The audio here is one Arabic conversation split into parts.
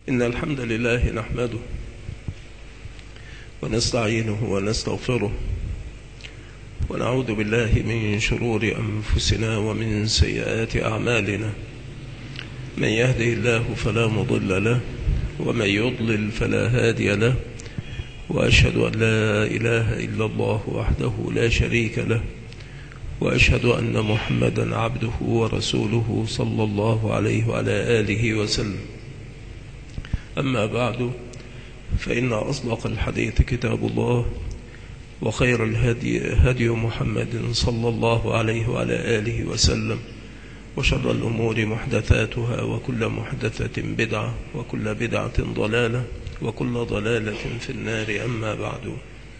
إن الحمد لله نحمده ونستعينه ونستغفره ونعوذ بالله من شرور أنفسنا ومن سيئات أعمالنا. من يهده الله فلا مضل له ومن يضلل فلا هادي له، وأشهد أن لا إله إلا الله وحده لا شريك له، وأشهد أن محمدا عبده ورسوله صلى الله عليه وعلى آله وسلم. أما بعد، فإن أصدق الحديث كتاب الله، وخير الهدي هدي محمد صلى الله عليه وعلى آله وسلم، وشر الأمور محدثاتها، وكل محدثة بدعة، وكل بدعة ضلالة، وكل ضلالة في النار. أما بعد،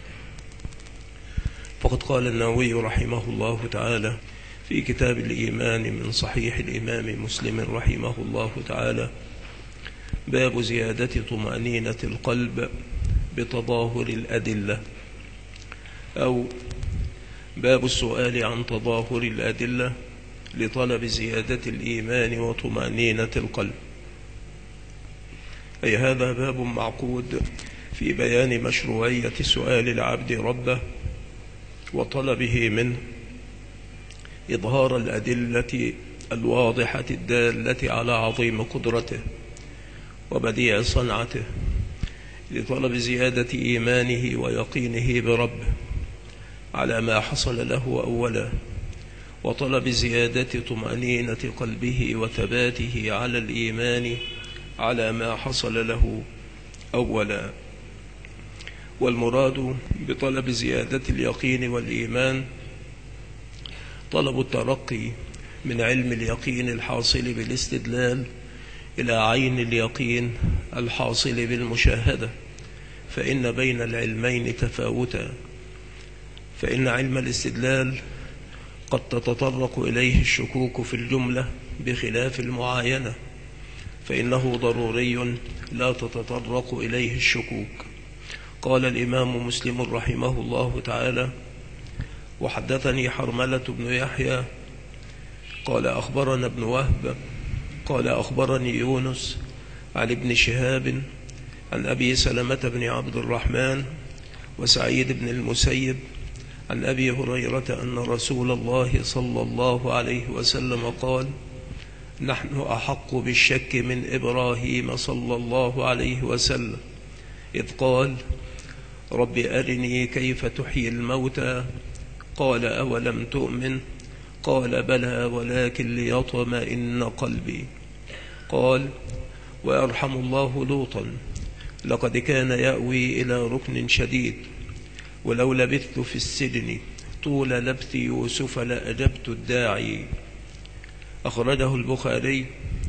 فقد قال النووي رحمه الله تعالى في كتاب الإيمان من صحيح الإمام مسلم رحمه الله تعالى: باب زيادة طمأنينة القلب بتظاهر الأدلة، أو باب السؤال عن تظاهر الأدلة لطلب زيادة الإيمان وطمأنينة القلب. أي هذا باب معقود في بيان مشروعية سؤال العبد ربه وطلبه منه إظهار الأدلة الواضحة الدالة على عظيم قدرته وبديع صنعته، لطلب زيادة إيمانه ويقينه بربه على ما حصل له أولا، وطلب زيادة طمأنينة قلبه وثباته على الإيمان على ما حصل له أولا. والمراد بطلب زيادة اليقين والإيمان طلب الترقي من علم اليقين الحاصل بالاستدلال إلى عين اليقين الحاصل بالمشاهدة، فإن بين العلمين تفاوتا، فإن علم الاستدلال قد تتطرق إليه الشكوك في الجملة بخلاف المعاينة، فإنه ضروري لا تتطرق إليه الشكوك. قال الإمام مسلم رحمه الله تعالى: وحدثني حرملة بن يحيى قال أخبرنا ابن وهب قال أخبرني يونس عن ابن شهاب عن أبي سلمة بن عبد الرحمن وسعيد بن المسيب عن أبي هريرة أن رسول الله صلى الله عليه وسلم قال: نحن أحق بالشك من إبراهيم صلى الله عليه وسلم إذ قال: رب أرني كيف تحيي الموتى، قال: أولم تؤمن؟ قال: بلى ولكن ليطمئن قلبي. قال: ويرحم الله لوطا، لقد كان يأوي إلى ركن شديد، ولو لبثت في السجن طول لبث يوسف لأجبت الداعي. أخرجه البخاري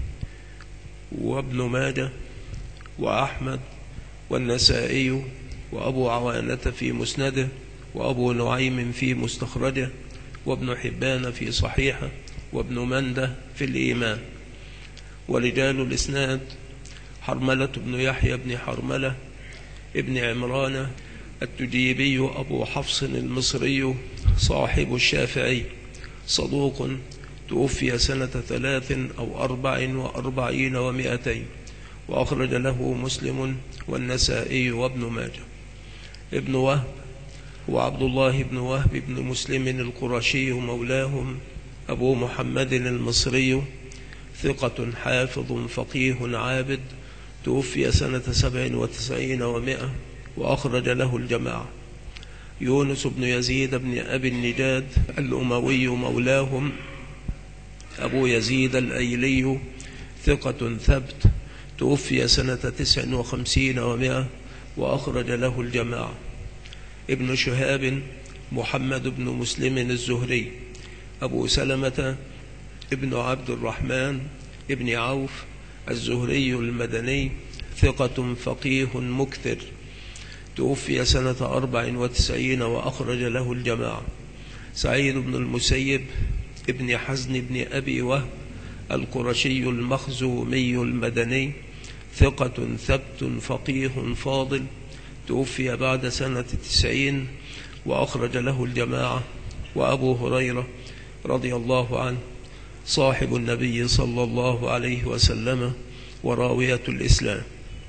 وابن ماجه وأحمد والنسائي وأبو عوانة في مسنده، وأبو نعيم في مستخرجه، وابن حبان في صحيحه، وابن منده في الإيمان. ورجال الإسناد: حرملة بن يحيى بن حرملة ابن عمران التجيبي أبو حفص المصري صاحب الشافعي، صدوق، توفي سنة 3 أو 44 و200، وأخرج له مسلم والنسائي وابن ماجه. ابن وهب هو عبد الله بن وهب بن مسلم القرشي مولاهم أبو محمد المصري، ثقة حافظ فقيه عابد، توفي سنة 97 و100، وأخرج له الجماعة. يونس بن يزيد بن أبي النجاد الأموي مولاهم أبو يزيد الأيلي، ثقة ثبت، توفي سنة 59 و100، وأخرج له الجماعة. ابن شهاب محمد بن مسلم الزهري أبو سلمة ابن عبد الرحمن ابن عوف الزهري المدني، ثقة فقيه مكثر، توفي سنة 94، وأخرج له الجماعة. سعيد بن المسيب ابن حزن بن أبي وهب القرشي المخزومي المدني، ثقة ثبت فقيه فاضل، توفي بعد سنة 90، وأخرج له الجماعة. وأبو هريرة رضي الله عنه صاحب النبي صلى الله عليه وسلم وراوية الإسلام،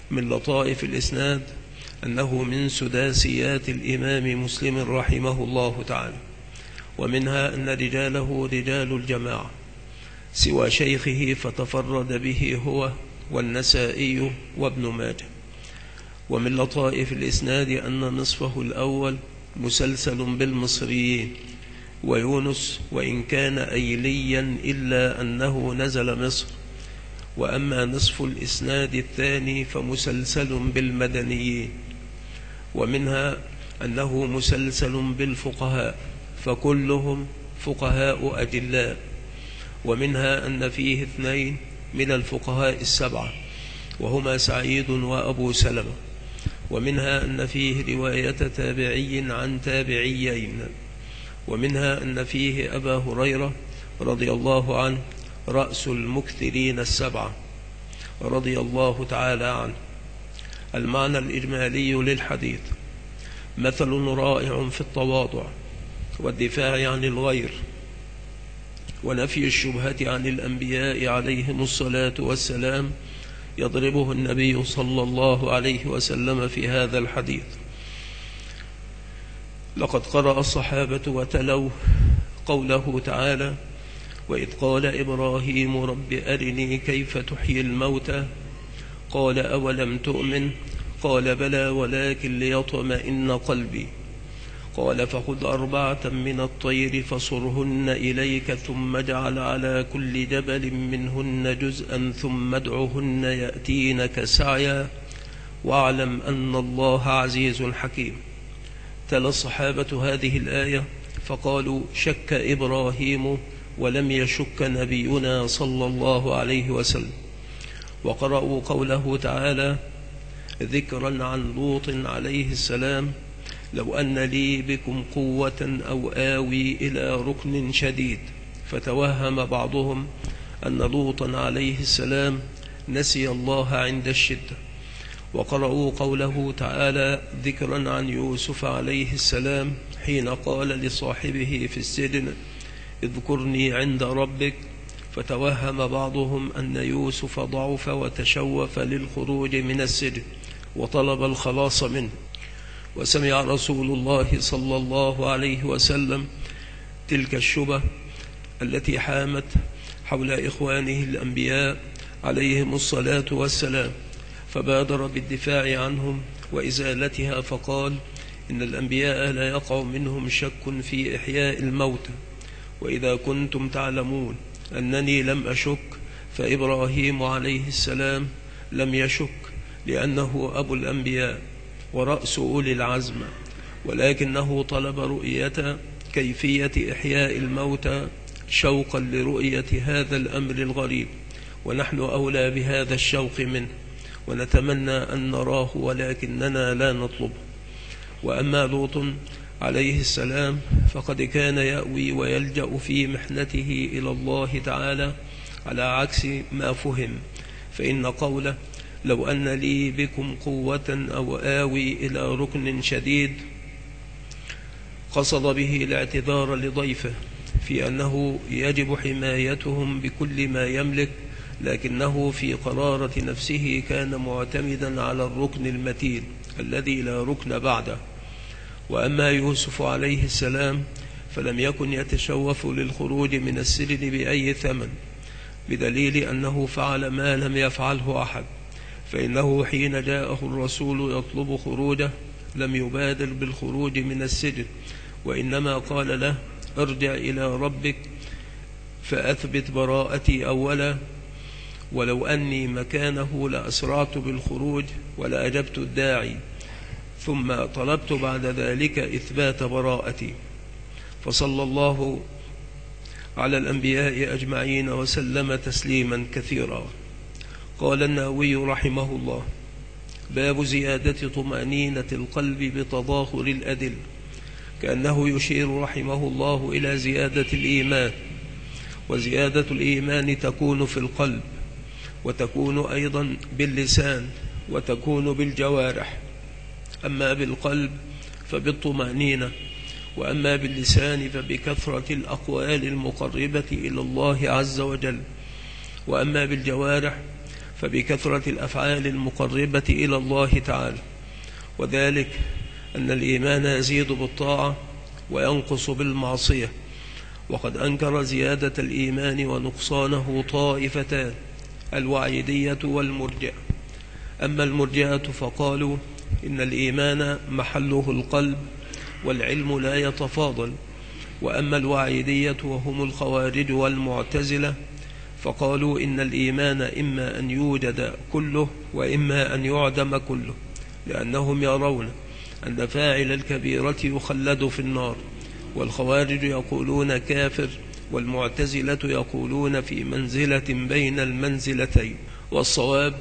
من لطائف الإسناد أنه من سداسيات الإمام مسلم رحمه الله تعالى، ومنها أن رجاله رجال الجماعة سوى شيخه فتفرد به هو والنسائي وابن ماجه. ومن لطائف الإسناد أن نصفه الأول مسلسل بالمصريين ويونس، وإن كان أيليا إلا أنه نزل مصر. وأما نصف الإسناد الثاني فمسلسل بالمدنيين، ومنها أنه مسلسل بالفقهاء فكلهم فقهاء أجلاء، ومنها أن فيه 2 من الفقهاء 7 وهما سعيد وأبو سلمة، ومنها أن فيه رواية تابعي عن تابعيين، ومنها أن فيه أبا هريرة رضي الله عنه رأس المكثرين 7 رضي الله تعالى عنه. المعنى الإجمالي للحديث: مثل رائع في التواضع والدفاع عن الغير ونفي الشبهة عن الأنبياء عليهم الصلاة والسلام يضربه النبي صلى الله عليه وسلم في هذا الحديث. لقد قرأ الصحابة وتلوا قوله تعالى: وإذ قال إبراهيم رب أرني كيف تحيي الموتى قال أولم تؤمن قال بلى ولكن ليطمئن قلبي قال فخذ 4 من الطير فصرهن إليك ثم اجعل على كل جبل منهن جزءا ثم ادعهن يأتينك سعيا واعلم أن الله عزيز حكيم. تلا الصحابة هذه الآية فقالوا: شك إبراهيم ولم يشك نبينا صلى الله عليه وسلم. وقرأوا قوله تعالى ذكرا عن لوط عليه السلام: لو أن لي بكم قوة أو آوي إلى ركن شديد، فتوهم بعضهم أن لوطا عليه السلام نسي الله عند الشدة. وقرأوا قوله تعالى ذكرا عن يوسف عليه السلام حين قال لصاحبه في السجن: اذكرني عند ربك، فتوهم بعضهم أن يوسف ضعف وتشوف للخروج من السجن وطلب الخلاص منه. وسمع رسول الله صلى الله عليه وسلم تلك الشبه التي حامت حول إخوانه الأنبياء عليهم الصلاة والسلام، فبادر بالدفاع عنهم وإزالتها، فقال: إن الأنبياء لا يقع منهم شك في إحياء الموتى، وإذا كنتم تعلمون أنني لم أشك فإبراهيم عليه السلام لم يشك، لأنه أبو الأنبياء ورأس أولي العزم، ولكنه طلب رؤية كيفية إحياء الموتى شوقا لرؤية هذا الأمر الغريب، ونحن أولى بهذا الشوق منه ونتمنى أن نراه ولكننا لا نطلبه. وأما لوط عليه السلام فقد كان يأوي ويلجأ في محنته إلى الله تعالى على عكس ما فهم، فإن قوله لو أن لي بكم قوة أو آوي إلى ركن شديد قصد به الاعتذار لضيفه في أنه يجب حمايتهم بكل ما يملك، لكنه في قرارة نفسه كان معتمدا على الركن المتين الذي لا ركن بعده. وأما يوسف عليه السلام فلم يكن يتشوف للخروج من السجن بأي ثمن، بدليل أنه فعل ما لم يفعله أحد، فإنه حين جاءه الرسول يطلب خروجه لم يبادر بالخروج من السجن، وإنما قال له: ارجع إلى ربك فأثبت براءتي أولا، ولو أني مكانه لأسرعت بالخروج ولأجبت الداعي، ثم طلبت بعد ذلك إثبات براءتي. فصلى الله على الأنبياء أجمعين وسلم تسليما كثيرا. قال النووي رحمه الله: باب زيادة طمأنينة القلب بتظاهر الأدل، كأنه يشير رحمه الله إلى زيادة الإيمان، وزيادة الإيمان تكون في القلب، وتكون أيضا باللسان، وتكون بالجوارح. أما بالقلب فبالطمأنينة، وأما باللسان فبكثرة الأقوال المقربة إلى الله عز وجل، وأما بالجوارح فبكثرة الأفعال المقربة إلى الله تعالى، وذلك أن الإيمان يزيد بالطاعة وينقص بالمعصية. وقد أنكر زيادة الإيمان ونقصانه طائفتان، الوعيدية والمرجئة. أما المرجئة فقالوا إن الإيمان محله القلب والعلم لا يتفاضل. وأما الوعيدية وهم الخوارج والمعتزلة فقالوا إن الإيمان إما أن يوجد كله وإما أن يعدم كله، لأنهم يرون أن فاعل الكبيرة يخلد في النار، والخوارج يقولون كافر، والمعتزلة يقولون في منزلة بين المنزلتين. والصواب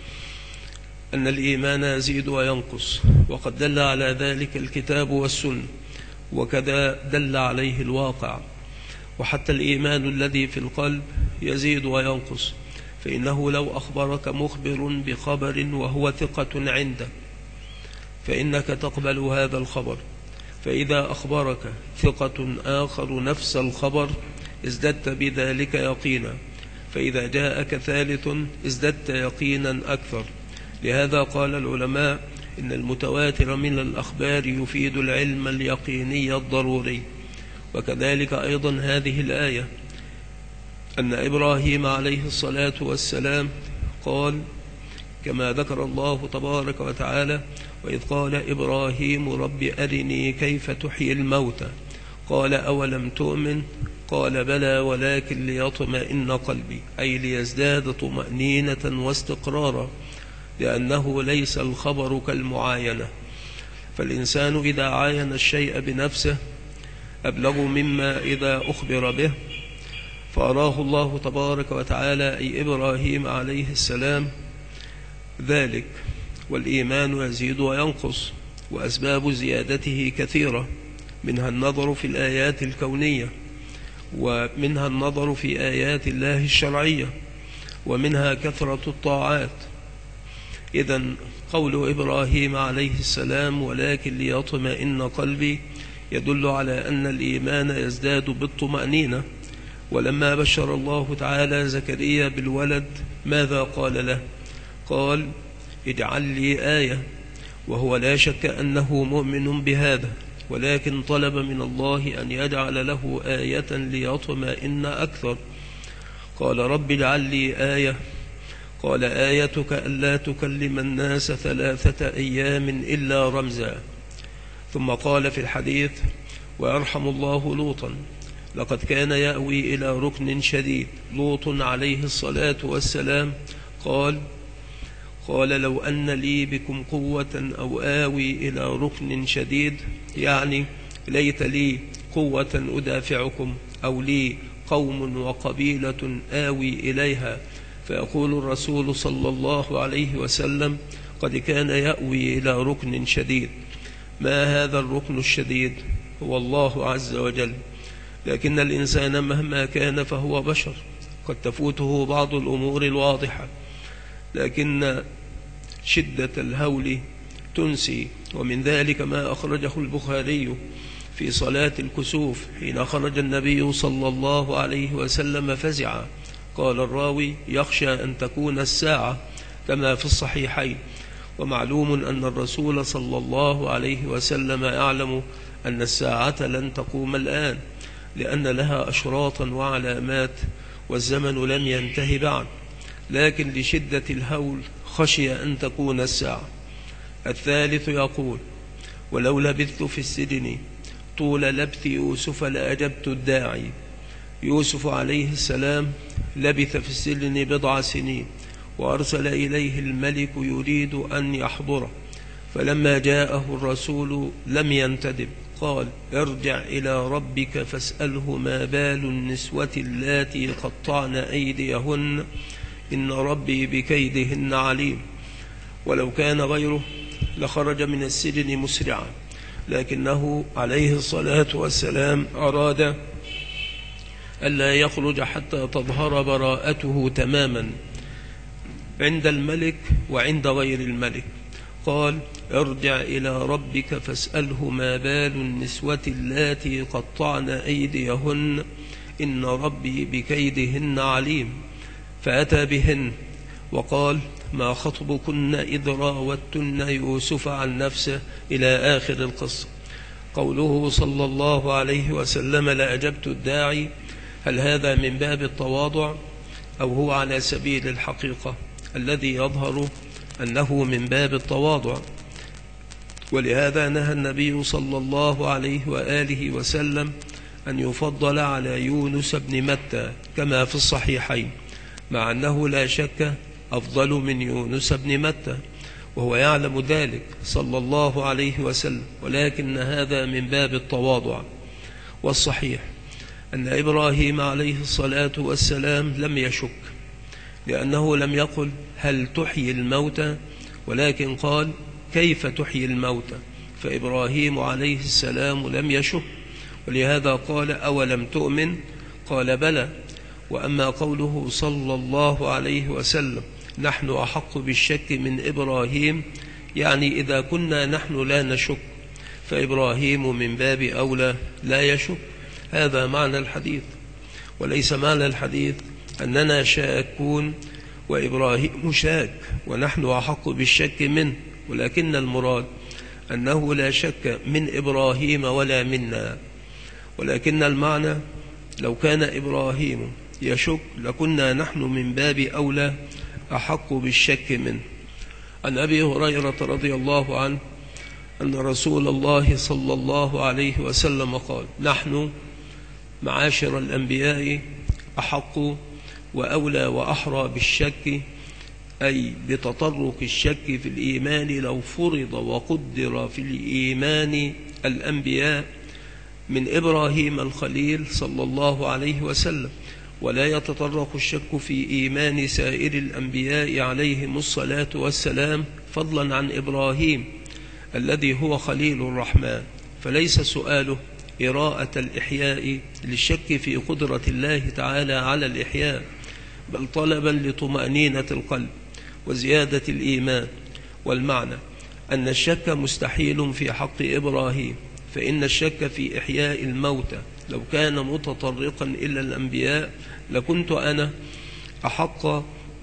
أن الإيمان يزيد وينقص، وقد دل على ذلك الكتاب والسنة، وكذا دل عليه الواقع. وحتى الإيمان الذي في القلب يزيد وينقص، فإنه لو أخبرك مخبر بخبر وهو ثقة عندك فإنك تقبل هذا الخبر، فإذا أخبرك ثقة آخر نفس الخبر ازددت بذلك يقينا، فإذا جاءك ثالث ازددت يقينا أكثر. لهذا قال العلماء إن المتواتر من الأخبار يفيد العلم اليقيني الضروري. وكذلك أيضا هذه الآية أن إبراهيم عليه الصلاة والسلام قال كما ذكر الله تبارك وتعالى: وإذ قال إبراهيم رب أرني كيف تحيي الموتى قال أولم تؤمن قال بلى ولكن ليطمئن قلبي، أي ليزداد طمأنينة واستقرارا، لأنه ليس الخبر كالمعاينة. فالإنسان إذا عاين الشيء بنفسه أبلغ مما إذا أخبر به، فأراه الله تبارك وتعالى أي إبراهيم عليه السلام ذلك. والإيمان يزيد وينقص، وأسباب زيادته كثيرة، منها النظر في الآيات الكونية، ومنها النظر في آيات الله الشرعية، ومنها كثرة الطاعات. إذن قول إبراهيم عليه السلام ولكن ليطمئن قلبي يدل على أن الإيمان يزداد بالطمأنينة. ولما بشر الله تعالى زكريا بالولد ماذا قال له؟ قال اجعل لي آية، وهو لا شك أنه مؤمن بهذا، ولكن طلب من الله أن يجعل له آية ليطمئن أكثر. قال رب اجعل لي آية، قال آيتك ألا تكلم الناس 3 أيام إلا رمزا. ثم قال في الحديث: ويرحم الله لوطا لقد كان يأوي إلى ركن شديد. لوط عليه الصلاة والسلام قال لو أن لي بكم قوة أو آوي إلى ركن شديد، يعني ليت لي قوة أدافعكم، أو لي قوم وقبيلة آوي إليها. فيقول الرسول صلى الله عليه وسلم: قد كان يأوي إلى ركن شديد. ما هذا الركن الشديد؟ هو الله عز وجل. لكن الإنسان مهما كان فهو بشر، قد تفوته بعض الأمور الواضحة، لكن شدة الهول تنسي. ومن ذلك ما أخرجه البخاري في صلاة الكسوف حين خرج النبي صلى الله عليه وسلم فزعا. قال الراوي: يخشى أن تكون الساعة، كما في الصحيحين. ومعلوم أن الرسول صلى الله عليه وسلم يعلم أن الساعة لن تقوم الآن، لأن لها أشراطا وعلامات، والزمن لم ينتهي بعد، لكن لشدة الهول خشي أن تكون الساعة. الثالث يقول: ولو لبثت في السجن طول لبث يوسف لأجبت الداعي. يوسف عليه السلام لبث في السجن 10 سنين، وأرسل إليه الملك يريد أن يحضره، فلما جاءه الرسول لم ينتدب، قال: ارجع إلى ربك فاسأله ما بال النسوة اللاتي قطعن أيديهن إن ربي بكيدهن عليم. ولو كان غيره لخرج من السجن مسرعا، لكنه عليه الصلاة والسلام أراد ألا يخرج حتى تظهر براءته تماما عند الملك وعند غير الملك. قال: ارجع إلى ربك فاسأله ما بال النسوة اللاتي قطعن أيديهن إن ربي بكيدهن عليم. فأتى بهن وقال: ما خطبكن إذ راوتن يوسف عن نفسه، إلى آخر القصة. قوله صلى الله عليه وسلم: لأجبت الداعي، هل هذا من باب التواضع أو هو على سبيل الحقيقة؟ الذي يظهر أنه من باب التواضع، ولهذا نهى النبي صلى الله عليه وآله وسلم أن يفضل على يونس بن متى كما في الصحيحين، مع أنه لا شك أفضل من يونس بن متى، وهو يعلم ذلك صلى الله عليه وسلم، ولكن هذا من باب التواضع. والصحيح أن إبراهيم عليه الصلاة والسلام لم يشك، لأنه لم يقل هل تحيي الموتى، ولكن قال كيف تحيي الموتى، فإبراهيم عليه السلام لم يشك، ولهذا قال: أولم تؤمن؟ قال: بلى. وأما قوله صلى الله عليه وسلم: نحن أحق بالشك من إبراهيم، يعني إذا كنا نحن لا نشك فإبراهيم من باب أولى لا يشك. هذا معنى الحديث، وليس معنى الحديث أننا شاكون وإبراهيم شاك ونحن أحق بالشك منه، ولكن المراد أنه لا شك من إبراهيم ولا منا، ولكن المعنى لو كان إبراهيم يشك لكنا نحن من باب أولى أحق بالشك منه. عن أبي هريرة رضي الله عنه أن رسول الله صلى الله عليه وسلم قال: نحن معاشر الأنبياء أحق وأولى وأحرى بالشك، أي بتطرق الشك في الإيمان لو فرض وقدر في الإيمان الأنبياء من إبراهيم الخليل صلى الله عليه وسلم، ولا يتطرق الشك في إيمان سائر الأنبياء عليهم الصلاة والسلام فضلا عن إبراهيم الذي هو خليل الرحمن. فليس سؤاله إراءة الإحياء للشك في قدرة الله تعالى على الإحياء، بل طلبا لطمأنينة القلب وزيادة الإيمان. والمعنى أن الشك مستحيل في حق إبراهيم، فإن الشك في إحياء الموتى لو كان متطرقا إلى الأنبياء لكنت أنا أحق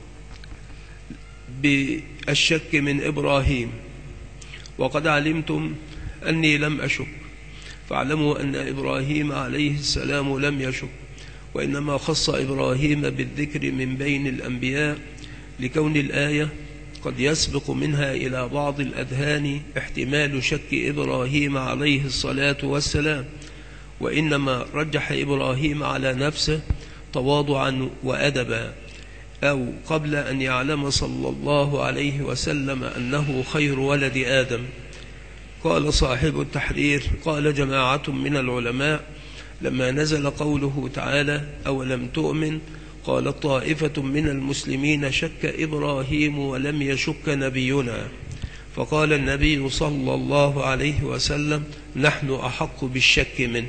بالشك من إبراهيم، وقد علمتم أني لم أشك، فاعلموا أن إبراهيم عليه السلام لم يشك، وإنما خص إبراهيم بالذكر من بين الأنبياء لكون الآية قد يسبق منها إلى بعض الأذهان احتمال شك إبراهيم عليه الصلاة والسلام، وإنما رجح إبراهيم على نفسه تواضعا وأدبا، أو قبل أن يعلم صلى الله عليه وسلم أنه خير ولد آدم. قال صاحب التحرير: قال جماعة من العلماء لما نزل قوله تعالى: أولم تؤمن، قالت طائفة من المسلمين: شك إبراهيم ولم يشك نبينا، فقال النبي صلى الله عليه وسلم: نحن أحق بالشك منه.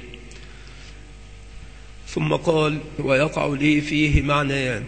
ثم قال: ويقع لي فيه معنيان،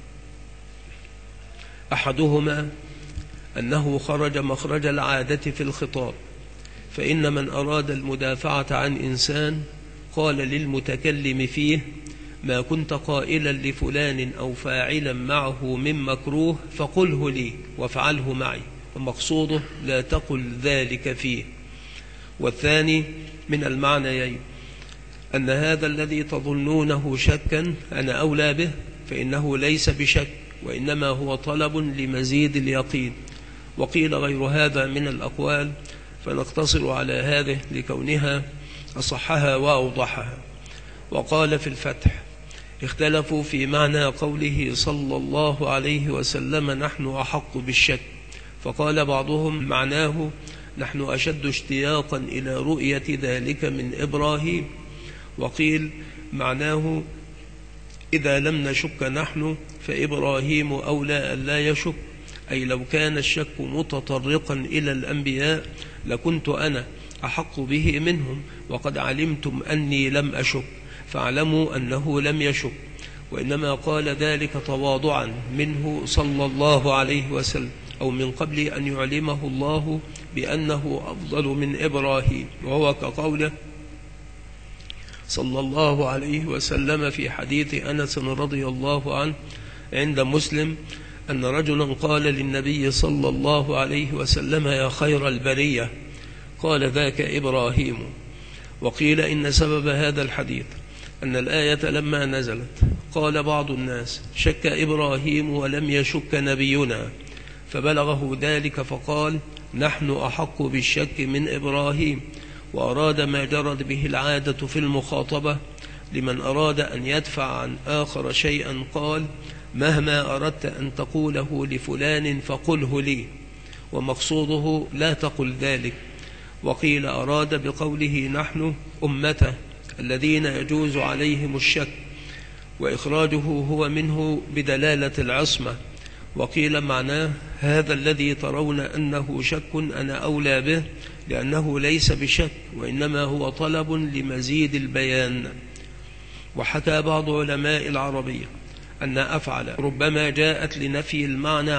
أحدهما أنه خرج مخرج العادة في الخطاب، فإن من أراد المدافعة عن إنسان قال للمتكلم فيه: ما كنت قائلا لفلان أو فاعلا معه من مكروه فقله لي وافعله معي، ومقصوده لا تقل ذلك فيه. والثاني من المعنيين أن هذا الذي تظنونه شكا أنا أولى به، فإنه ليس بشك، وإنما هو طلب لمزيد اليقين. وقيل غير هذا من الأقوال، فنقتصر على هذه لكونها أصحها وأوضحها. وقال في الفتح: اختلفوا في معنى قوله صلى الله عليه وسلم: نحن أحق بالشك، فقال بعضهم معناه: نحن أشد اشتياقا إلى رؤية ذلك من إبراهيم. وقيل معناه: إذا لم نشك نحن فإبراهيم أولى أن لا يشك، أي لو كان الشك متطرقا إلى الأنبياء لكنت أنا أحق به منهم، وقد علمتم أني لم أشك، فاعلموا أنه لم يشك، وإنما قال ذلك تواضعا منه صلى الله عليه وسلم، أو من قبل أن يعلمه الله بأنه أفضل من إبراهيم. وهو كقوله صلى الله عليه وسلم في حديث أنس رضي الله عنه عند مسلم: أن رجلا قال للنبي صلى الله عليه وسلم: يا خير البرية. قال: ذاك إبراهيم. وقيل إن سبب هذا الحديث أن الآية لما نزلت قال بعض الناس: شك إبراهيم ولم يشك نبينا، فبلغه ذلك فقال: نحن أحق بالشك من إبراهيم. وأراد ما جرت به العادة في المخاطبة لمن أراد أن يدفع عن آخر شيئا، قال: مهما أردت أن تقوله لفلان فقله لي، ومقصوده لا تقل ذلك. وقيل أراد بقوله نحن أمته الذين يجوز عليهم الشك، وإخراجه هو منه بدلالة العصمة. وقيل معناه: هذا الذي ترون أنه شك أنا أولى به، لأنه ليس بشك وإنما هو طلب لمزيد البيان. وحكى بعض علماء العربية أن أفعل ربما جاءت لنفي المعنى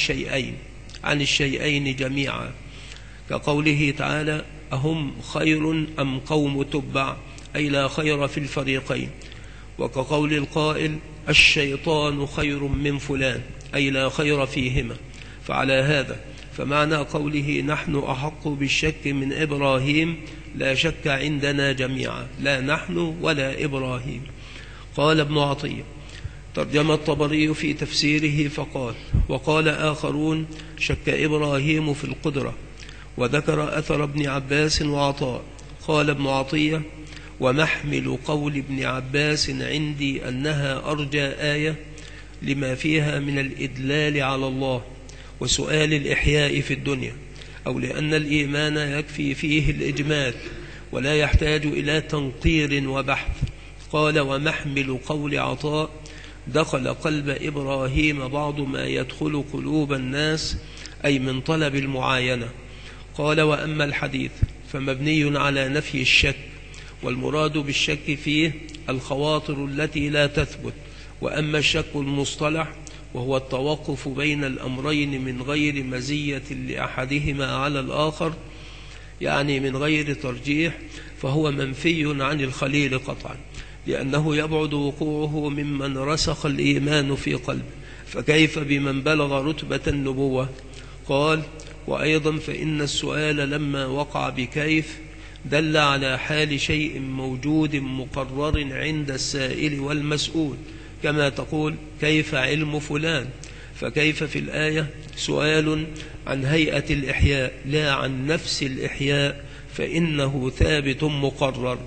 عن الشيئين جميعا، كقوله تعالى: أهم خير أم قوم تبع، أي لا خير في الفريقين. وكقول القائل: الشيطان خير من فلان، أي لا خير فيهما. فعلى هذا فمعنى قوله نحن أحق بالشك من إبراهيم لا شك عندنا جميعا، لا نحن ولا إبراهيم. قال ابن عطية: ترجم الطبري في تفسيره فقال: وقال آخرون: شك إبراهيم في القدرة. وذكر أثر ابن عباس وعطاء. قال ابن عطية: ومحمل قول ابن عباس عندي أنها أرجى آية لما فيها من الإدلال على الله وسؤال الإحياء في الدنيا، أو لأن الإيمان يكفي فيه الإجمال ولا يحتاج إلى تنقير وبحث. قال: ومحمل قول عطاء: دخل قلب إبراهيم بعض ما يدخل قلوب الناس، أي من طلب المعاينة. قال: وأما الحديث فمبني على نفي الشك، والمراد بالشك فيه الخواطر التي لا تثبت. وأما الشك المصطلح وهو التوقف بين الأمرين من غير مزية لأحدهما على الآخر، يعني من غير ترجيح، فهو منفي عن الخليل قطعا، لأنه يبعد وقوعه ممن رسخ الإيمان في قلبه، فكيف بمن بلغ رتبة النبوة؟ قال: وأيضا فإن السؤال لما وقع بكيف دل على حال شيء موجود مقرر عند السائل والمسؤول، كما تقول: كيف علم فلان؟ فكيف في الآية سؤال عن هيئة الإحياء لا عن نفس الإحياء، فإنه ثابت مقرر.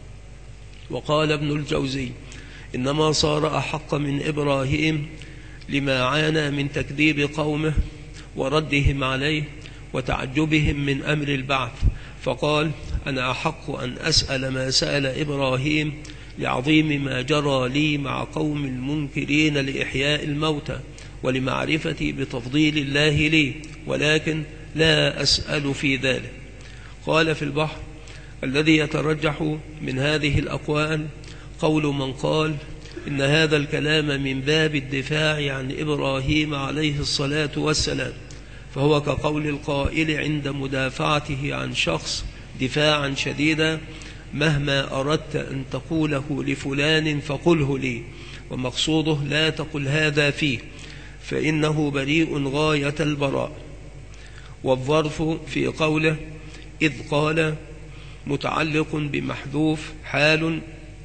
وقال ابن الجوزي: إنما صار أحق من إبراهيم لما عانى من تكذيب قومه وردهم عليه وتعجبهم من أمر البعث، فقال: أنا أحق أن أسأل ما سأل إبراهيم لعظيم ما جرى لي مع قوم المنكرين لإحياء الموتى ولمعرفتي بتفضيل الله لي، ولكن لا أسأل في ذلك. قال في البحر: الذي يترجح من هذه الأقوال قول من قال إن هذا الكلام من باب الدفاع عن إبراهيم عليه الصلاة والسلام، فهو كقول القائل عند مدافعته عن شخص دفاعا شديدا: مهما أردت أن تقوله لفلان فقله لي، ومقصوده لا تقل هذا فيه، فإنه بريء غاية البراء. والظرف في قوله إذ قال متعلق بمحذوف حال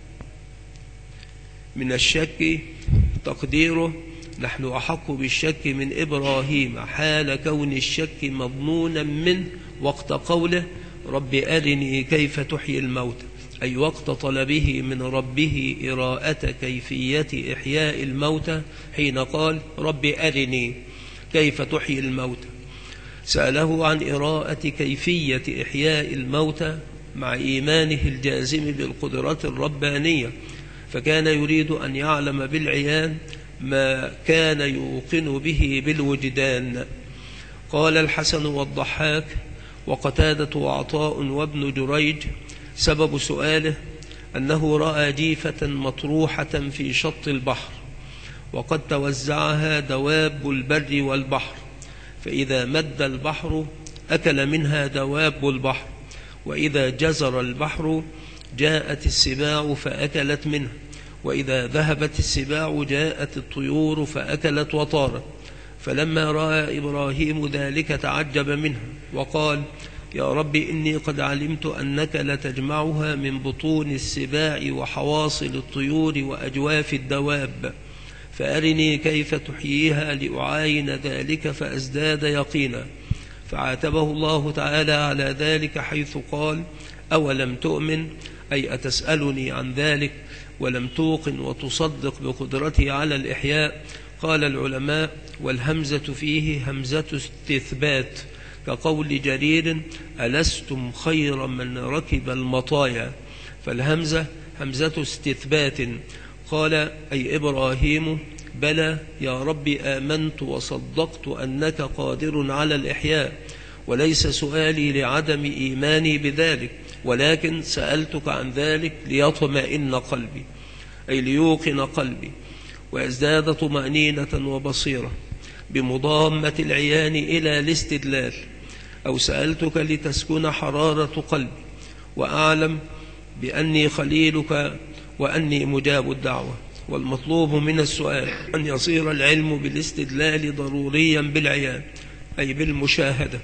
من الشك، تقديره نحن أحق بالشك من إبراهيم حال كون الشك مضمونا منه وقت قوله رب أرني كيف تحيي الموت، أي وقت طلبه من ربه إراءة كيفية إحياء الموت، حين قال رب أرني كيف تحيي الموت. سأله عن إراءة كيفية إحياء الموت مع إيمانه الجازم بالقدرة الربانية، فكان يريد أن يعلم بالعيان ما كان يوقن به بالوجدان. قال الحسن والضحاك وقتادة وعطاء وابن جريج: سبب سؤاله أنه رأى جيفة مطروحة في شط البحر، وقد توزعها دواب البر والبحر، فإذا مد البحر أكل منها دواب البحر، وإذا جزر البحر جاءت السباع فأكلت منه، وإذا ذهبت السباع جاءت الطيور فأكلت وطارت. فلما رأى إبراهيم ذلك تعجب منه وقال: يا رب إني قد علمت أنك لتجمعها من بطون السباع وحواصل الطيور وأجواف الدواب، فأرني كيف تحييها لأعاين ذلك فأزداد يقينا. فعاتبه الله تعالى على ذلك حيث قال: أولم تؤمن، أي أتسألني عن ذلك ولم توقن وتصدق بقدرتي على الإحياء؟ قال العلماء: والهمزة فيه همزة استثبات، كقول جرير: ألستم خير من ركب المطايا، فالهمزة همزة استثبات. قال: أي إبراهيم: بلى يا رب، آمنت وصدقت أنك قادر على الإحياء، وليس سؤالي لعدم إيماني بذلك، ولكن سألتك عن ذلك ليطمئن قلبي، أي ليوقن قلبي ويزداد طمأنينة وبصيرة بمضامة العيان إلى الاستدلال، أو سألتك لتسكن حرارة قلبي وأعلم بأني خليلك وأني مجاب الدعوة. والمطلوب من السؤال أن يصير العلم بالاستدلال ضروريا بالعيان، أي بالمشاهدة.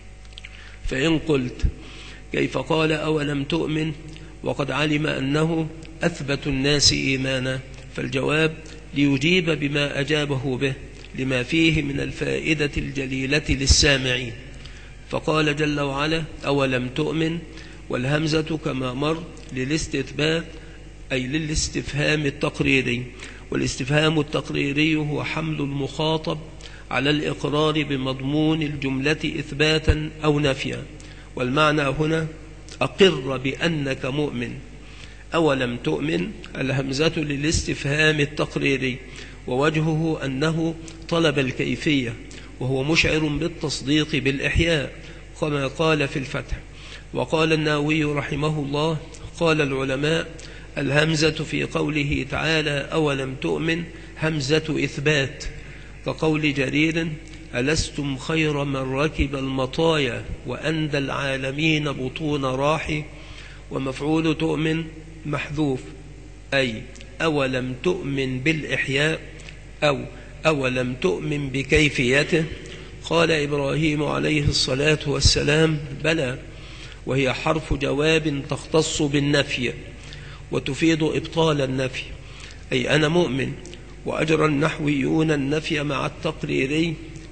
فإن قلت: كيف قال أولم تؤمن وقد علم أنه أثبت الناس إيمانا؟ فالجواب: ليجيب بما أجابه به لما فيه من الفائدة الجليلة للسامعين. فقال جل وعلا: أولم تؤمن، والهمزة كما مر للاستثبات، أي للاستفهام التقريري، والاستفهام التقريري هو حمل المخاطب على الإقرار بمضمون الجملة إثباتا أو نفيا، والمعنى هنا: أقر بأنك مؤمن. أولم تؤمن الهمزة للاستفهام التقريري، ووجهه أنه طلب الكيفية، وهو مشعر بالتصديق بالإحياء كما قال في الفتح. وقال النووي رحمه الله: قال العلماء: الهمزة في قوله تعالى أولم تؤمن همزة إثبات، كقول جرير: ألستم خير من ركب المطايا وأندى العالمين بطون راحي. ومفعول تؤمن محذوف، أي أولم تؤمن بالإحياء، أو أولم تؤمن بكيفيته؟ قال إبراهيم عليه الصلاة والسلام: بلى، وهي حرف جواب تختص بالنفي وتفيد إبطال النفي، أي أنا مؤمن. وأجرى النحويون النفي مع التقريري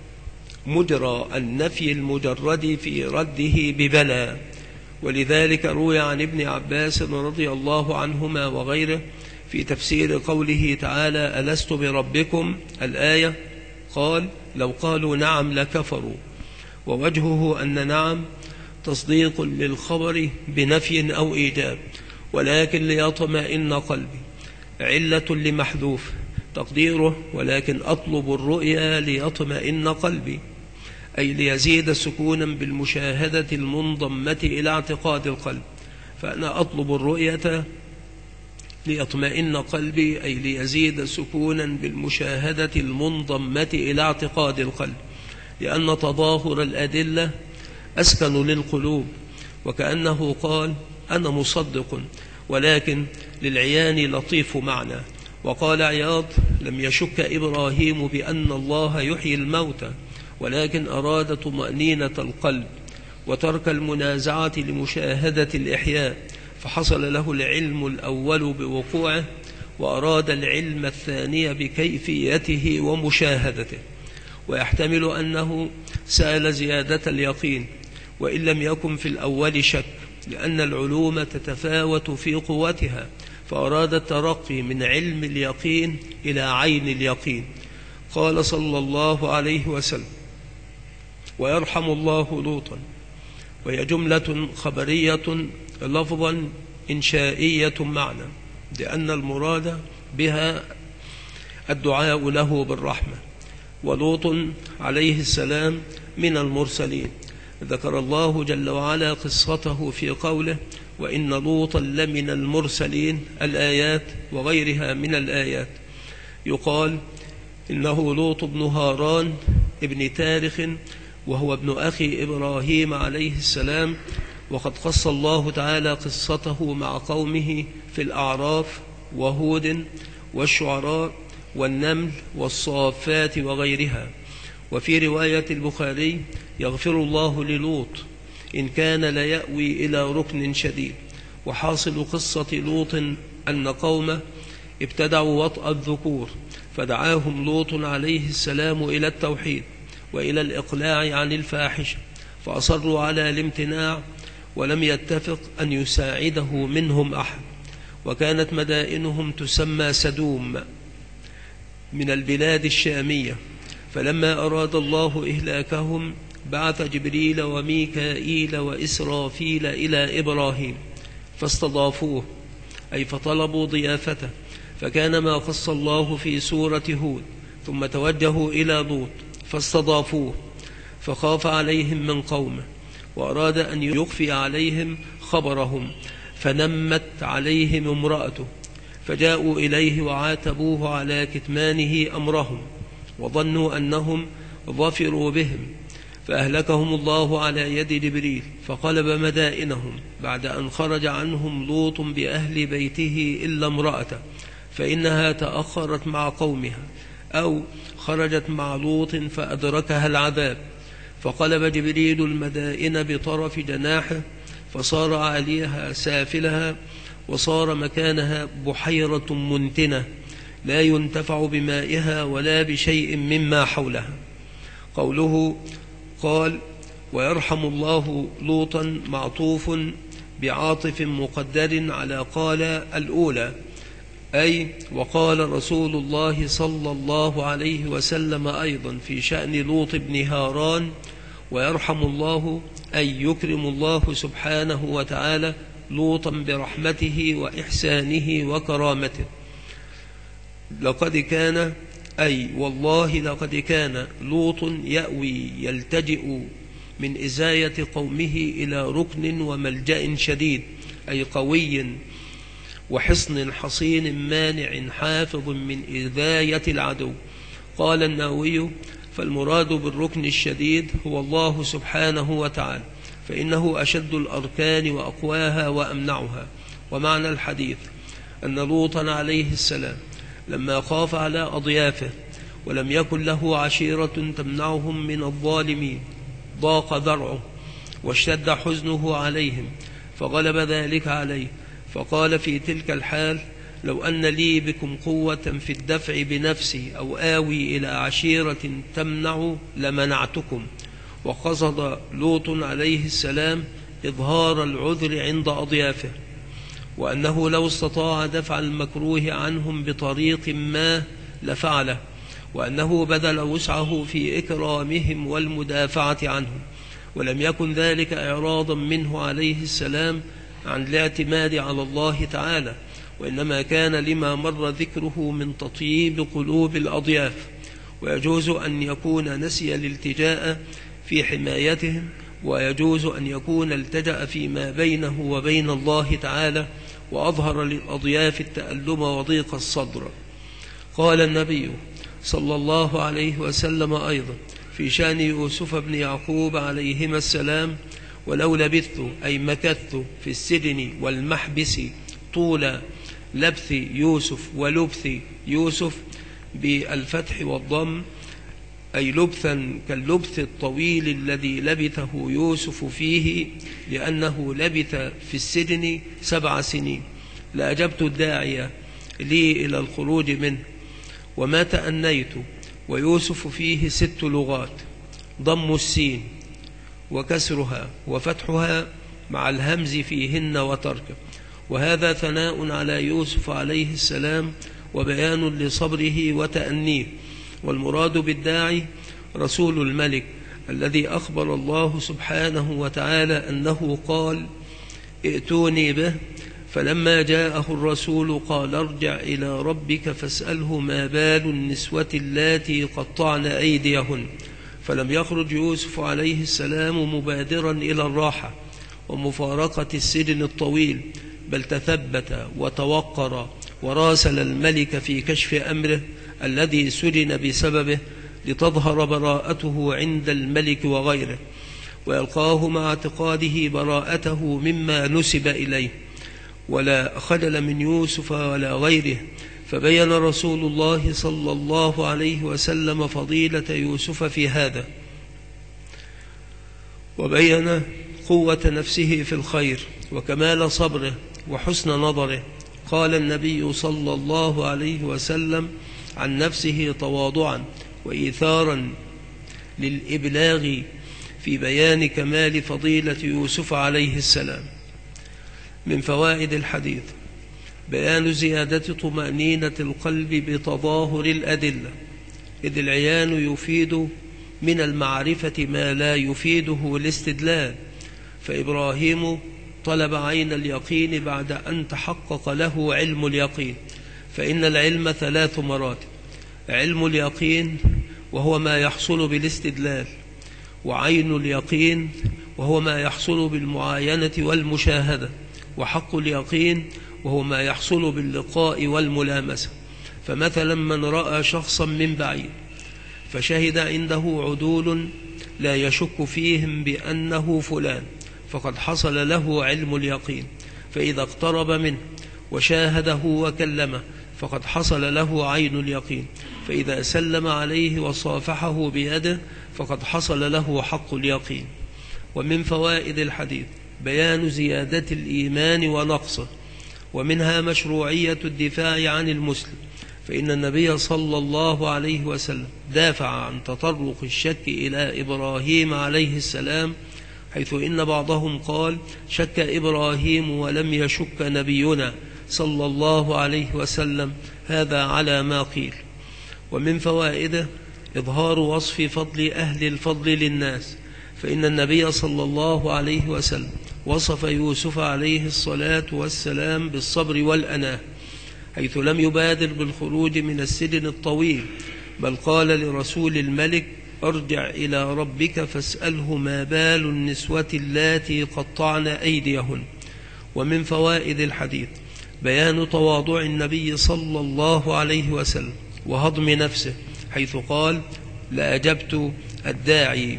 مجرى النفي المجرد في رده ببلى، ولذلك روي عن ابن عباس رضي الله عنهما وغيره في تفسير قوله تعالى ألست بربكم الآية، قال: لو قالوا نعم لكفروا. ووجهه أن نعم تصديق للخبر بنفي أو إيجاب، ولكن ليطمئن قلبي، علة لمحذوف تقديره: ولكن أطلب الرؤيا ليطمئن قلبي، أي ليزيد سكونا بالمشاهدة المنضمة إلى اعتقاد القلب. فأنا أطلب الرؤية ليطمئن قلبي، أي ليزيد سكونا بالمشاهدة المنضمة إلى اعتقاد القلب، لأن تظاهر الأدلة أسكن للقلوب، وكأنه قال: أنا مصدق، ولكن للعيان لطيف معنى. وقال عياض: لم يشك إبراهيم بأن الله يحيي الموتى، ولكن أراد طمأنينة القلب وترك المنازعة لمشاهدة الإحياء، فحصل له العلم الأول بوقوعه، وأراد العلم الثاني بكيفيته ومشاهدته. ويحتمل أنه سأل زيادة اليقين وإن لم يكن في الأول شك، لأن العلوم تتفاوت في قوتها، فأراد الترقي من علم اليقين إلى عين اليقين. قال صلى الله عليه وسلم: ويرحم الله لوطا، وهي جملة خبرية لفظا إنشائية معنى، لأن المراد بها الدعاء له بالرحمة. ولوط عليه السلام من المرسلين، ذكر الله جل وعلا قصته في قوله: وإن لوطا لمن المرسلين، الآيات وغيرها من الآيات. يقال إنه لوط بن هاران ابن تارخ، وهو ابن أخي إبراهيم عليه السلام، وقد قص الله تعالى قصته مع قومه في الأعراف وهود والشعراء والنمل والصافات وغيرها. وفي رواية البخاري: يغفر الله للوط إن كان ليأوي إلى ركن شديد. وحاصل قصة لوط أن قومه ابتدعوا وطأ الذكور، فدعاهم لوط عليه السلام إلى التوحيد وإلى الإقلاع عن الفاحشة، فأصروا على الامتناع، ولم يتفق أن يساعده منهم أحد. وكانت مدائنهم تسمى سدوم من البلاد الشامية. فلما أراد الله إهلاكهم بعث جبريل وميكائيل وإسرافيل إلى إبراهيم فاستضافوه، أي فطلبوا ضيافته، فكان ما قص الله في سورة هود. ثم توجهوا إلى لوط فاستضافوه، فخاف عليهم من قومه وأراد أن يخفي عليهم خبرهم، فنمت عليهم امرأته، فجاءوا إليه وعاتبوه على كتمانه أمرهم، وظنوا أنهم ظفروا بهم، فأهلكهم الله على يد جبريل، فقلب مدائنهم بعد أن خرج عنهم لوط بأهل بيته إلا امرأته، فإنها تأخرت مع قومها أو خرجت مع لوط فأدركها العذاب. فقلب جبريل المدائن بطرف جناحه، فصار عليها سافلها، وصار مكانها بحيرة منتنة لا ينتفع بمائها ولا بشيء مما حولها. قوله قال: ويرحم الله لوطا معطوف بعاطف مقدر على قال الأولى، أي وقال رسول الله صلى الله عليه وسلم أيضا في شأن لوط بن هاران: ويرحم الله، أي يكرم الله سبحانه وتعالى لوطا برحمته وإحسانه وكرامته. لقد كان، أي والله لقد كان لوط يأوي يلتجئ من إزاية قومه إلى ركن وملجأ شديد، أي قوي وحصن حصين مانع حافظ من إذاية العدو. قال النووي: فالمراد بالركن الشديد هو الله سبحانه وتعالى، فإنه أشد الأركان وأقواها وأمنعها. ومعنى الحديث أن لوطا عليه السلام لما خاف على أضيافه ولم يكن له عشيرة تمنعهم من الظالمين ضاق ذرعه واشتد حزنه عليهم، فغلب ذلك عليه، فقال في تلك الحال: لو أن لي بكم قوة في الدفع بنفسي أو آوي إلى عشيرة تمنع لمنعتكم. وقصد لوط عليه السلام إظهار العذر عند أضيافه، وأنه لو استطاع دفع المكروه عنهم بطريق ما لفعله، وأنه بذل وسعه في إكرامهم والمدافعة عنهم، ولم يكن ذلك إعراضا منه عليه السلام عن الاعتماد على الله تعالى، وإنما كان لما مر ذكره من تطييب قلوب الأضياف. ويجوز أن يكون نسي الالتجاء في حمايتهم، ويجوز أن يكون التجأ فيما بينه وبين الله تعالى، وأظهر للأضياف التألم وضيق الصدر. قال النبي صلى الله عليه وسلم أيضا في شأن يوسف بن يعقوب عليهما السلام: ولو لبثت، أي مكثت، في السجن والمحبس طول لبث يوسف، ولبث يوسف بالفتح والضم، أي لبثا كاللبث الطويل الذي لبثه يوسف فيه، لأنه لبث في السجن 7 سنين، لأجبت الداعية لي إلى الخروج منه. وما تأنيت، ويوسف فيه 6 لغات: ضم السين وكسرها وفتحها مع الهمز فيهن وتركه. وهذا ثناء على يوسف عليه السلام وبيان لصبره وتأنيه. والمراد بالداعي رسول الملك الذي أخبر الله سبحانه وتعالى أنه قال: ائتوني به، فلما جاءه الرسول قال: ارجع إلى ربك فاسأله ما بال النسوة اللاتي قطعن أيديهن. فلم يخرج يوسف عليه السلام مبادرا إلى الراحة ومفارقة السجن الطويل، بل تثبت وتوقر وراسل الملك في كشف أمره الذي سجن بسببه، لتظهر براءته عند الملك وغيره، ويلقاه مع اعتقاده براءته مما نسب إليه. ولا خجل من يوسف ولا غيره، فبين رسول الله صلى الله عليه وسلم فضيلة يوسف في هذا، وبين قوة نفسه في الخير وكمال صبره وحسن نظره. قال النبي صلى الله عليه وسلم عن نفسه تواضعا وإيثارا للإبلاغ في بيان كمال فضيلة يوسف عليه السلام. من فوائد الحديث بيان زيادة طمأنينة القلب بتظاهر الأدلة، إذ العيان يفيد من المعرفة ما لا يفيده الاستدلال، فإبراهيم طلب عين اليقين بعد أن تحقق له علم اليقين، فإن العلم 3 مراتب: علم اليقين وهو ما يحصل بالاستدلال، وعين اليقين وهو ما يحصل بالمعاينة والمشاهدة، وحق اليقين وهو ما يحصل باللقاء والملامسة. فمثلا من رأى شخصا من بعيد فشهد عنده عدول لا يشك فيهم بأنه فلان، فقد حصل له علم اليقين. فإذا اقترب منه وشاهده وكلمه فقد حصل له عين اليقين. فإذا سلم عليه وصافحه بيده فقد حصل له حق اليقين. ومن فوائد الحديث بيان زيادة الإيمان ونقصه، ومنها مشروعية الدفاع عن المسلم، فإن النبي صلى الله عليه وسلم دافع عن تطرق الشك إلى إبراهيم عليه السلام، حيث إن بعضهم قال: شك إبراهيم ولم يشك نبينا صلى الله عليه وسلم، هذا على ما قيل. ومن فوائده إظهار وصف فضل أهل الفضل للناس، فإن النبي صلى الله عليه وسلم وصف يوسف عليه الصلاة والسلام بالصبر والأناة، حيث لم يبادر بالخروج من السجن الطويل، بل قال لرسول الملك: ارجع إلى ربك فاسأله ما بال النسوة اللاتي قطعن أيديهن. ومن فوائد الحديث بيان تواضع النبي صلى الله عليه وسلم وهضم نفسه، حيث قال: لأجبت الداعي.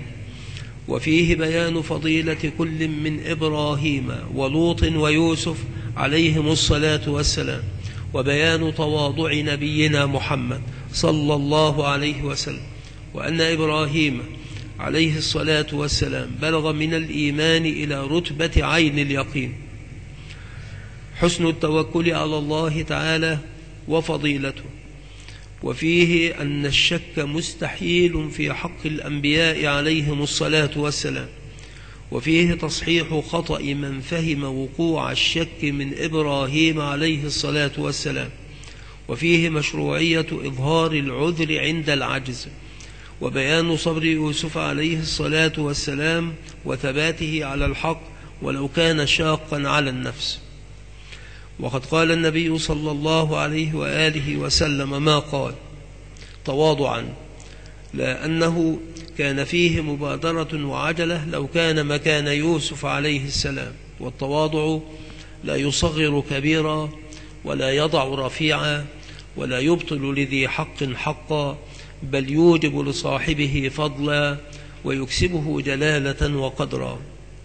وفيه بيان فضيلة كل من إبراهيم ولوط ويوسف عليهم الصلاة والسلام، وبيان تواضع نبينا محمد صلى الله عليه وسلم، وأن إبراهيم عليه الصلاة والسلام بلغ من الإيمان إلى رتبة عين اليقين. حسن التوكل على الله تعالى وفضيلته. وفيه أن الشك مستحيل في حق الأنبياء عليهم الصلاة والسلام. وفيه تصحيح خطأ من فهم وقوع الشك من إبراهيم عليه الصلاة والسلام. وفيه مشروعية إظهار العذر عند العجز، وبيان صبر يوسف عليه الصلاة والسلام وثباته على الحق ولو كان شاقا على النفس. وقد قال النبي صلى الله عليه وآله وسلم ما قال تواضعا، لأنه كان فيه مبادرة وعجلة لو كان مكان يوسف عليه السلام. والتواضع لا يصغر كبيرا ولا يضع رفيعا ولا يبطل لذي حق حقا، بل يوجب لصاحبه فضلا ويكسبه جلالة وقدرا.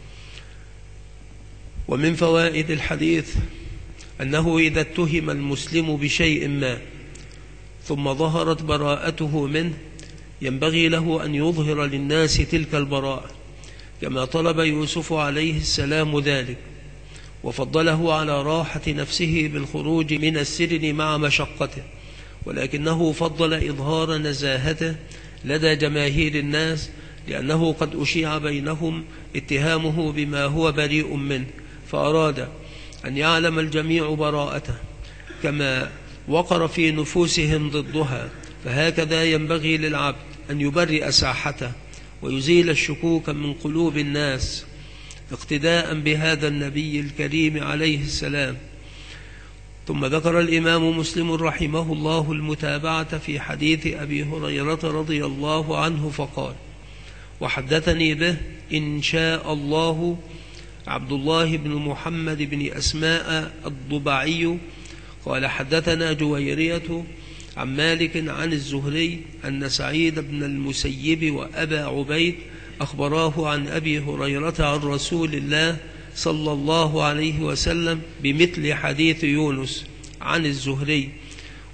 ومن فوائد الحديث أنه إذا اتهم المسلم بشيء ما ثم ظهرت براءته منه ينبغي له أن يظهر للناس تلك البراءة، كما طلب يوسف عليه السلام ذلك، وفضله على راحة نفسه بالخروج من السجن مع مشقته، ولكنه فضل إظهار نزاهته لدى جماهير الناس، لأنه قد أشيع بينهم اتهامه بما هو بريء منه، فأراد أن يعلم الجميع براءته كما وقر في نفوسهم ضدها. فهكذا ينبغي للعبد أن يبرئ ساحته ويزيل الشكوك من قلوب الناس اقتداء بهذا النبي الكريم عليه السلام. ثم ذكر الإمام مسلم رحمه الله المتابعة في حديث أبي هريرة رضي الله عنه فقال: وحدثني به إن شاء الله عبد الله بن محمد بن أسماء الضبعي قال: حدثنا جويرية عن مالك عن الزهري أن سعيد بن المسيب وأبا عبيد أخبراه عن أبي هريرة عن رسول الله صلى الله عليه وسلم بمثل حديث يونس عن الزهري،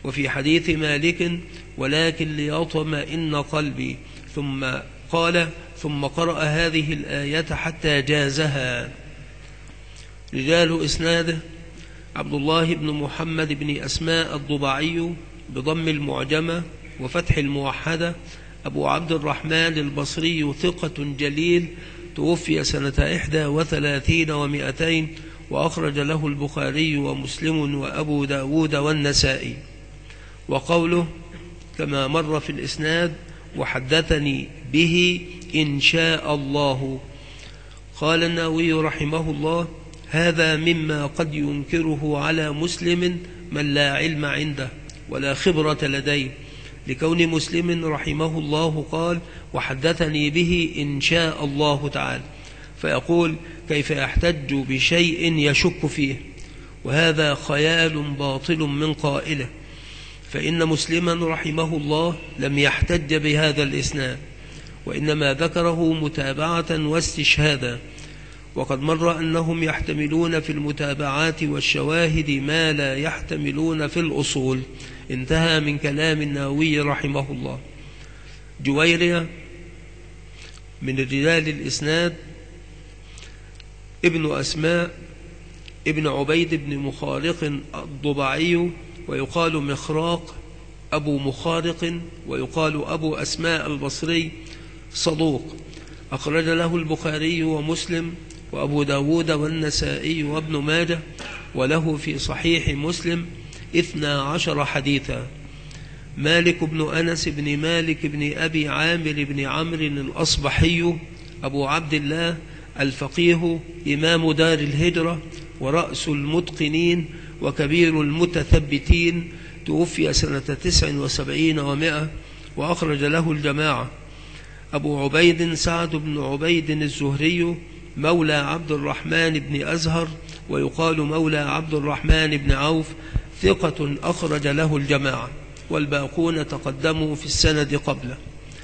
وفي حديث مالك ولكن ليطمئن قلبي، ثم قال ثم قرأ هذه الآية حتى جازها. رجال إسناده عبد الله بن محمد بن أسماء الضبعي بضم المعجمة وفتح الموحدة، أبو عبد الرحمن البصري، ثقة جليل، توفي سنة 31 و200، وأخرج له البخاري ومسلم وأبو داود والنسائي. وقوله كما مر في الإسناد وحدثني به إن شاء الله، قال النووي رحمه الله هذا مما قد ينكره على مسلم من لا علم عنده ولا خبرة لديه، لكون مسلم رحمه الله قال وحدثني به إن شاء الله تعالى، فيقول كيف يحتج بشيء يشك فيه؟ وهذا خيال باطل من قائله، فإن مسلما رحمه الله لم يحتج بهذا الإسناد، وإنما ذكره متابعة واستشهادا. وقد مر أنهم يحتملون في المتابعات والشواهد ما لا يحتملون في الأصول. انتهى من كلام النووي رحمه الله. جويرية من رجال الإسناد ابن أسماء ابن عبيد بن مخارق الضبعي، ويقال مخراق أبو مخارق، ويقال أبو أسماء البصري، صدوق، أخرج له البخاري ومسلم وأبو داود والنسائي وابن ماجه، وله في صحيح مسلم 12 حديثا. مالك بن أنس بن مالك بن أبي عامر بن عمرو الأصبحي أبو عبد الله الفقيه، إمام دار الهجرة ورأس المتقنين وكبير المتثبتين، توفي سنة 79 و100، وأخرج له الجماعة. أبو عبيد سعد بن عبيد الزهري، مولى عبد الرحمن بن أزهر، ويقال مولى عبد الرحمن بن عوف، ثقة أخرج له الجماعة، والباقون تقدموا في السند قبله.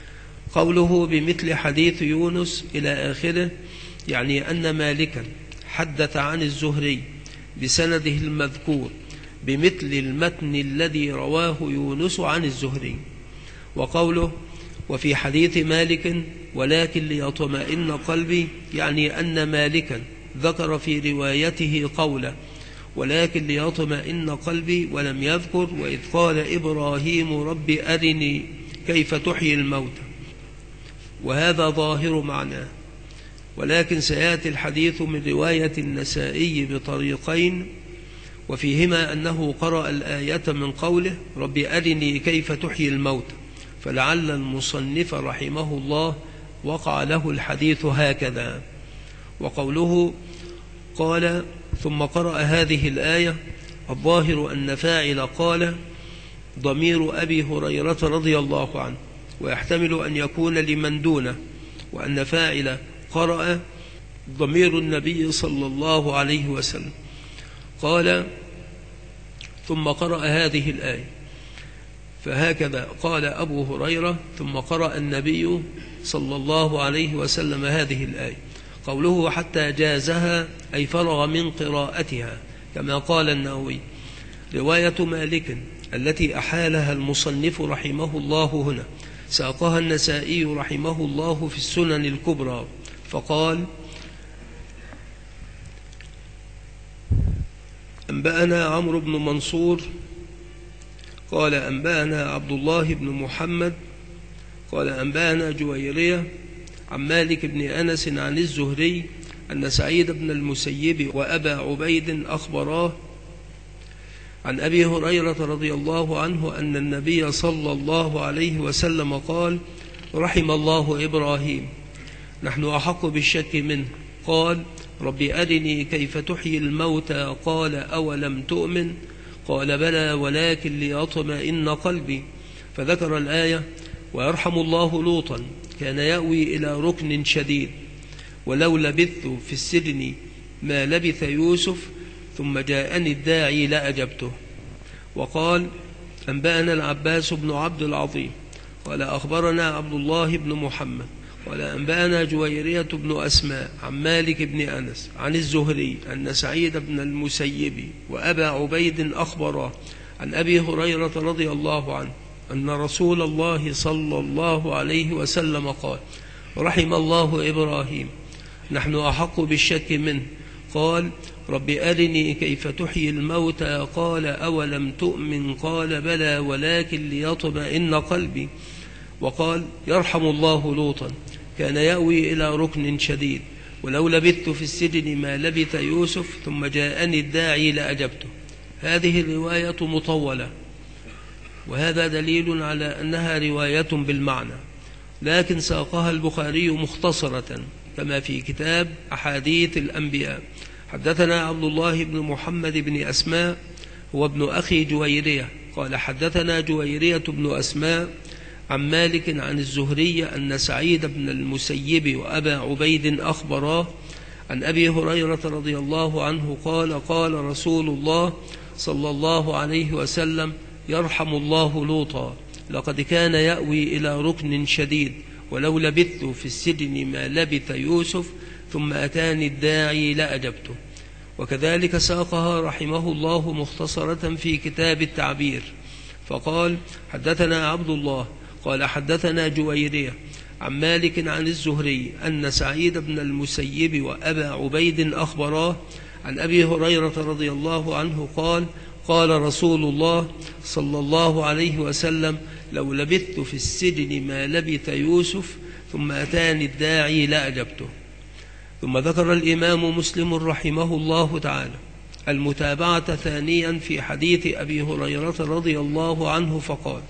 قوله بمثل حديث يونس إلى آخره، يعني أن مالكا حدث عن الزهري بسنده المذكور بمثل المتن الذي رواه يونس عن الزهري. وقوله وفي حديث مالك ولكن ليطمئن قلبي، يعني أن مالكا ذكر في روايته قوله ولكن ليطمئن قلبي، ولم يذكر وإذ قال إبراهيم رب أرني كيف تحيي الموتى، وهذا ظاهر معناه. ولكن سيأتي الحديث من رواية النسائي بطريقين، وفيهما أنه قرأ الآية من قوله رب أرني كيف تحيي الموتى، فلعل المصنف رحمه الله وقع له الحديث هكذا. وقوله قال ثم قرأ هذه الآية، الظاهر أن فاعل قال ضمير أبي هريرة رضي الله عنه، ويحتمل أن يكون لمن دونه، وأن فاعل قرأ ضمير النبي صلى الله عليه وسلم. قال ثم قرأ هذه الآية، فهكذا قال أبو هريرة ثم قرأ النبي صلى الله عليه وسلم هذه الآية. قوله حتى جازها أي فرغ من قراءتها، كما قال النووي. رواية مالك التي أحالها المصنف رحمه الله هنا ساقها النسائي رحمه الله في السنن الكبرى، فقال أنبأنا عمرو بن منصور قال أنبأنا عبد الله بن محمد قال أنبأنا جويرية عن مالك بن أنس عن الزهري أن سعيد بن المسيب وأبا عبيد أخبراه عن أبي هريرة رضي الله عنه أن النبي صلى الله عليه وسلم قال رحم الله إبراهيم، نحن أحق بالشك منه. قال رب أرني كيف تحيي الموتى، قال أولم تؤمن؟ قال بلى ولكن ليطمئن قلبي، فذكر الآية. ويرحم الله لوطا كان يأوي إلى ركن شديد، ولو لبثت في السجن ما لبث يوسف، ثم جاءني الداعي لأجبته. وقال أنبأنا العباس بن عبد العظيم قال أخبرنا عبد الله بن محمد قال أنبأنا جويرية بن أسماء عن مالك بن أنس عن الزهري أن سعيد بن المسيب وأبا عبيد أخبراه عن أبي هريرة رضي الله عنه أن رسول الله صلى الله عليه وسلم قال: رحم الله إبراهيم، نحن أحق بالشك منه. قال: رب أرني كيف تحيي الموتى. قال: أولم تؤمن؟ قال: بلى ولكن ليطمئن قلبي. وقال: يرحم الله لوطا، كان يأوي إلى ركن شديد، ولو لبثت في السجن ما لبث يوسف، ثم جاءني الداعي لأجبته. هذه الرواية مطولة، وهذا دليل على أنها رواية بالمعنى، لكن ساقها البخاري مختصرة كما في كتاب أحاديث الأنبياء. حدثنا عبد الله بن محمد بن أسماء هو ابن أخي جويرية قال: حدثنا جويرية بن أسماء عن مالك عن الزهري أن سعيد بن المسيب وأبا عبيد أخبراه عن أبي هريرة رضي الله عنه قال: قال رسول الله صلى الله عليه وسلم: يرحم الله لوطا، لقد كان يأوي إلى ركن شديد، ولو لبثت في السجن ما لبث يوسف، ثم أتاني الداعي لأجبته. وكذلك ساقها رحمه الله مختصرة في كتاب التعبير، فقال: حدثنا عبد الله قال: حدثنا جويرية عن مالك عن الزهري أن سعيد بن المسيب وأبا عبيد أخبراه عن أبي هريرة رضي الله عنه قال: قال رسول الله صلى الله عليه وسلم: لو لبثت في السجن ما لبث يوسف، ثم أتاني الداعي لأجبته. ثم ذكر الإمام مسلم رحمه الله تعالى المتابعة ثانيا في حديث أبي هريرة رضي الله عنه فقال: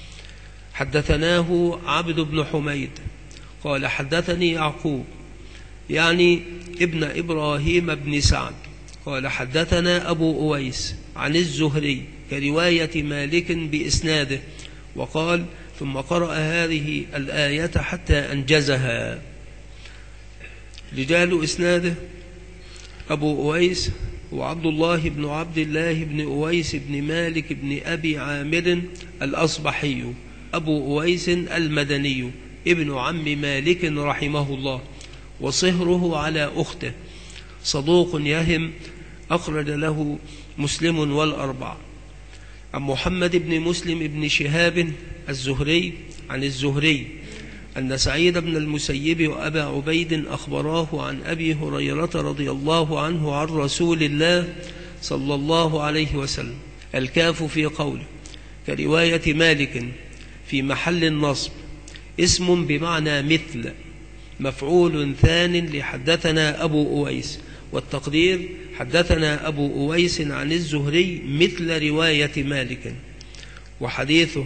حدثناه عبد بن حميد قال: حدثني يعقوب يعني ابن إبراهيم بن سعد قال: حدثنا أبو أويس عن الزهري كرواية مالك بإسناده، وقال: ثم قرأ هذه الآية حتى أنجزها. رجال إسناده: أبو أويس وعبد الله بن عبد الله بن أويس بن مالك بن أبي عامر الأصبحي، أبو أويس المدني ابن عم مالك رحمه الله، وصهره على أخته، صدوق يهم، أخرج له مسلم والأربعة. عن محمد بن مسلم بن شهاب الزهري عن الزهري أن سعيد بن المسيب وأبا عبيد أخبراه عن أبي هريرة رضي الله عنه عن رسول الله صلى الله عليه وسلم. الكاف في قوله كرواية مالك في محل النصب، اسم بمعنى مثل، مفعول ثان لحدثنا أبو أويس، والتقدير حدثنا أبو أويس عن الزهري مثل رواية مالك. وحديثه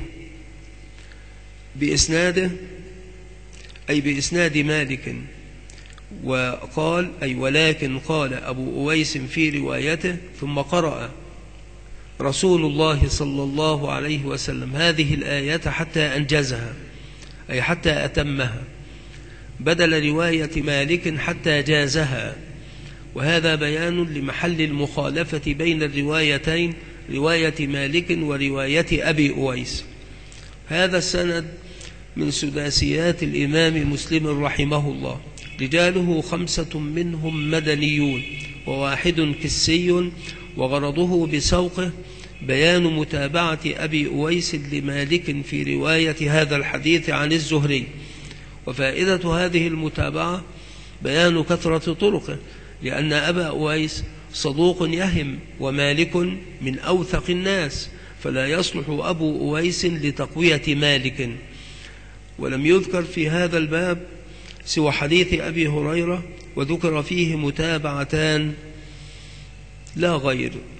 بإسناده أي بإسناد مالك، وقال أي ولكن قال أبو أويس في روايته: ثم قرأ رسول الله صلى الله عليه وسلم هذه الآية حتى أنجزها، أي حتى أتمها، بدل رواية مالك حتى جازها. وهذا بيان لمحل المخالفة بين الروايتين، رواية مالك ورواية أبي أويس. هذا السند من سداسيات الإمام مسلم رحمه الله، رجاله 5 منهم مدنيون وواحد كسي، وغرضه بسوقه بيان متابعة أبي أويس لمالك في رواية هذا الحديث عن الزهري. وفائدة هذه المتابعة بيان كثرة طرقه، لأن أبا أويس صدوق يهم، ومالك من أوثق الناس، فلا يصلح أبو أويس لتقوية مالك. ولم يذكر في هذا الباب سوى حديث أبي هريرة، وذكر فيه متابعتان لا غير.